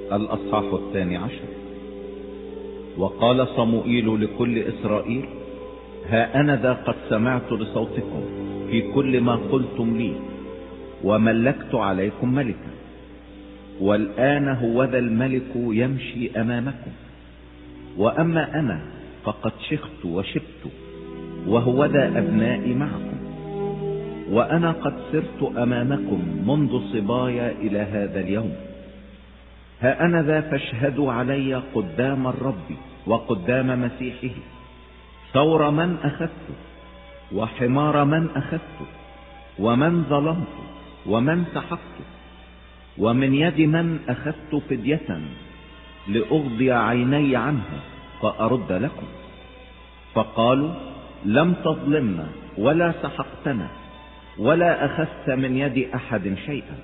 الأصحاح 12. وقال صموئيل لكل إسرائيل: ها أنا ذا قد سمعت لصوتكم في كل ما قلتم لي، وملكت عليكم ملكا، والآن هوذا الملك يمشي أمامكم، وأما أنا فقد شخت وشبت، وهوذا أبنائي معكم، وأنا قد سرت أمامكم منذ صبايا إلى هذا اليوم. ها أنا ذا فاشهدوا علي قدام الرب وقدام مسيحه، ثور من أخذته، وحمار من أخذته، ومن ظلمته، ومن سحقته، ومن يد من أخذت فدية لأغضي عيني عنه فأرد لكم. فقالوا: لم تظلمنا ولا سحقتنا ولا أخذت من يد أحد شيئا.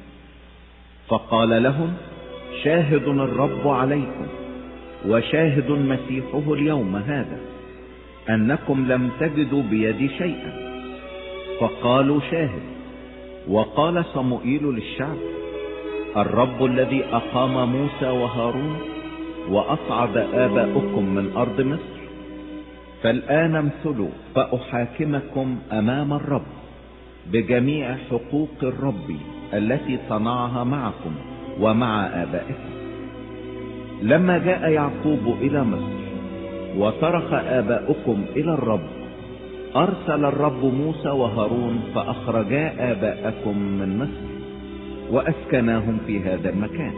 فقال لهم: شاهد الرب عليكم وشاهد مسيحه اليوم هذا أنكم لم تجدوا بيدي شيئا. فقالوا: شاهد. وقال صموئيل للشعب: الرب الذي أقام موسى وهارون وأصعد آباؤكم من أرض مصر، فالآن امثلوا فأحاكمكم أمام الرب بجميع حقوق الرب التي صنعها معكم ومع آبائكم. لما جاء يعقوب إلى مصر وصرخ آباؤكم إلى الرب، أرسل الرب موسى وهارون فأخرجا آباءكم من مصر وأسكناهم في هذا المكان.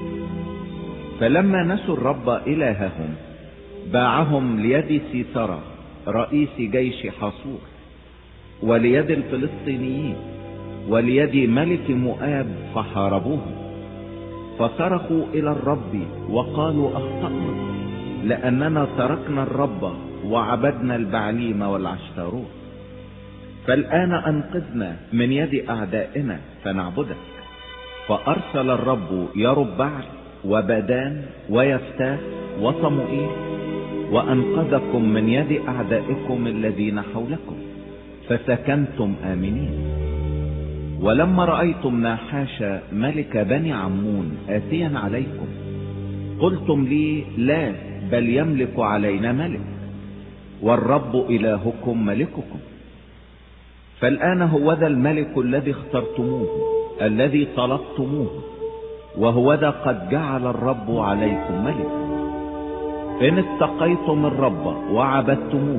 فلما نسوا الرب إلههم باعهم ليد سيسرى رئيس جيش حصور، وليد الفلسطينيين، وليد ملك مؤاب، فحاربوهم. فصرخوا إلى الرب وقالوا: أخطأنا لأننا تركنا الرب وعبدنا البعليم والعشتاروت. فالآن أنقذنا من يد أعدائنا فنعبدك. فأرسل الرب يربعل وبدان ويفتاح وصموئيل، وأنقذكم من يد أعدائكم الذين حولكم، فسكنتم آمنين. ولما رأيتم ناحاش ملك بني عمون آتيا عليكم، قلتم لي: لا، بل يملك علينا ملك، والرب إلهكم ملككم. فالآن هوذا الملك الذي اخترتموه، الذي طلبتموه، وهوذا قد جعل الرب عليكم ملك. إن اتقيتم الرب وعبدتموه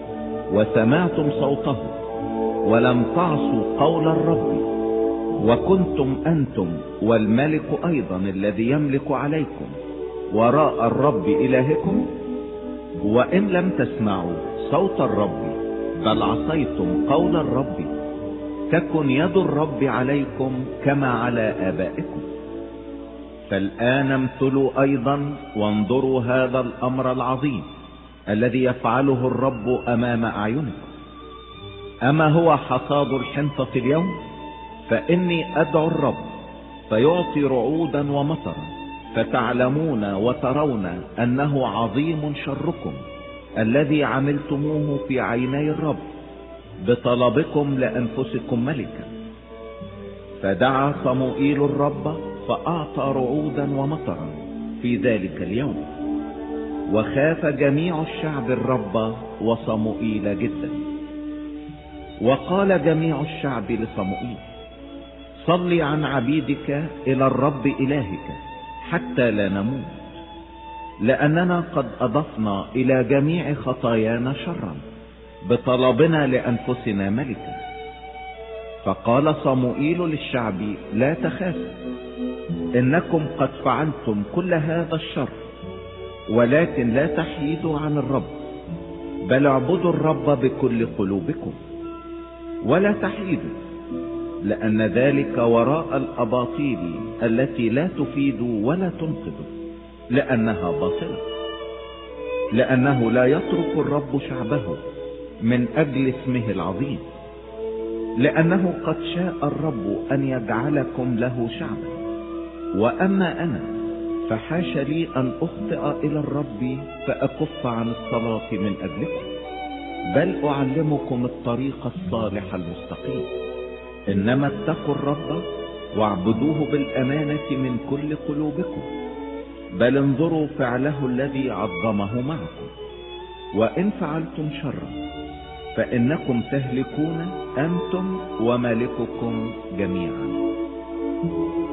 وسمعتم صوته ولم تعصوا قول الرب، وكنتم أنتم والملك أيضا الذي يملك عليكم وراء الرب إلهكم، وإن لم تسمعوا صوت الرب بل عصيتم قول الرب، تكن يد الرب عليكم كما على آبائكم. فالآن امثلوا أيضا وانظروا هذا الأمر العظيم الذي يفعله الرب أمام أعينكم. أما هو حصاد الحنطة اليوم؟ فإني أدعو الرب فيعطي رعودا ومطرا، فتعلمون وترون أنه عظيم شركم الذي عملتموه في عيني الرب بطلبكم لأنفسكم ملكا. فدعا صموئيل الرب فأعطى رعودا ومطرا في ذلك اليوم، وخاف جميع الشعب الرب وصموئيل جدا. وقال جميع الشعب لصموئيل: صل عن عبيدك إلى الرب إلهك حتى لا نموت، لأننا قد أضفنا إلى جميع خطايانا شرا بطلبنا لأنفسنا ملكا. فقال صموئيل للشعب: لا تخافوا، إنكم قد فعلتم كل هذا الشر، ولكن لا تحيدوا عن الرب، بل اعبدوا الرب بكل قلوبكم ولا تحيدوا، لأن ذلك وراء الأباطيل التي لا تفيد ولا تنقذ، لأنها باطلة. لأنه لا يترك الرب شعبه من أجل اسمه العظيم، لأنه قد شاء الرب أن يجعلكم له شعبا. وأما أنا فحاش لي أن أخطئ إلى الرب فأكف عن الصلاة من أجلكم، بل أعلمكم الطريق الصالح المستقيم. إنما اتقوا الرب واعبدوه بالأمانة من كل قلوبكم، بل انظروا فعله الذي عظمه معكم. وإن فعلتم شرا فإنكم تهلكون أنتم ومالككم جميعا.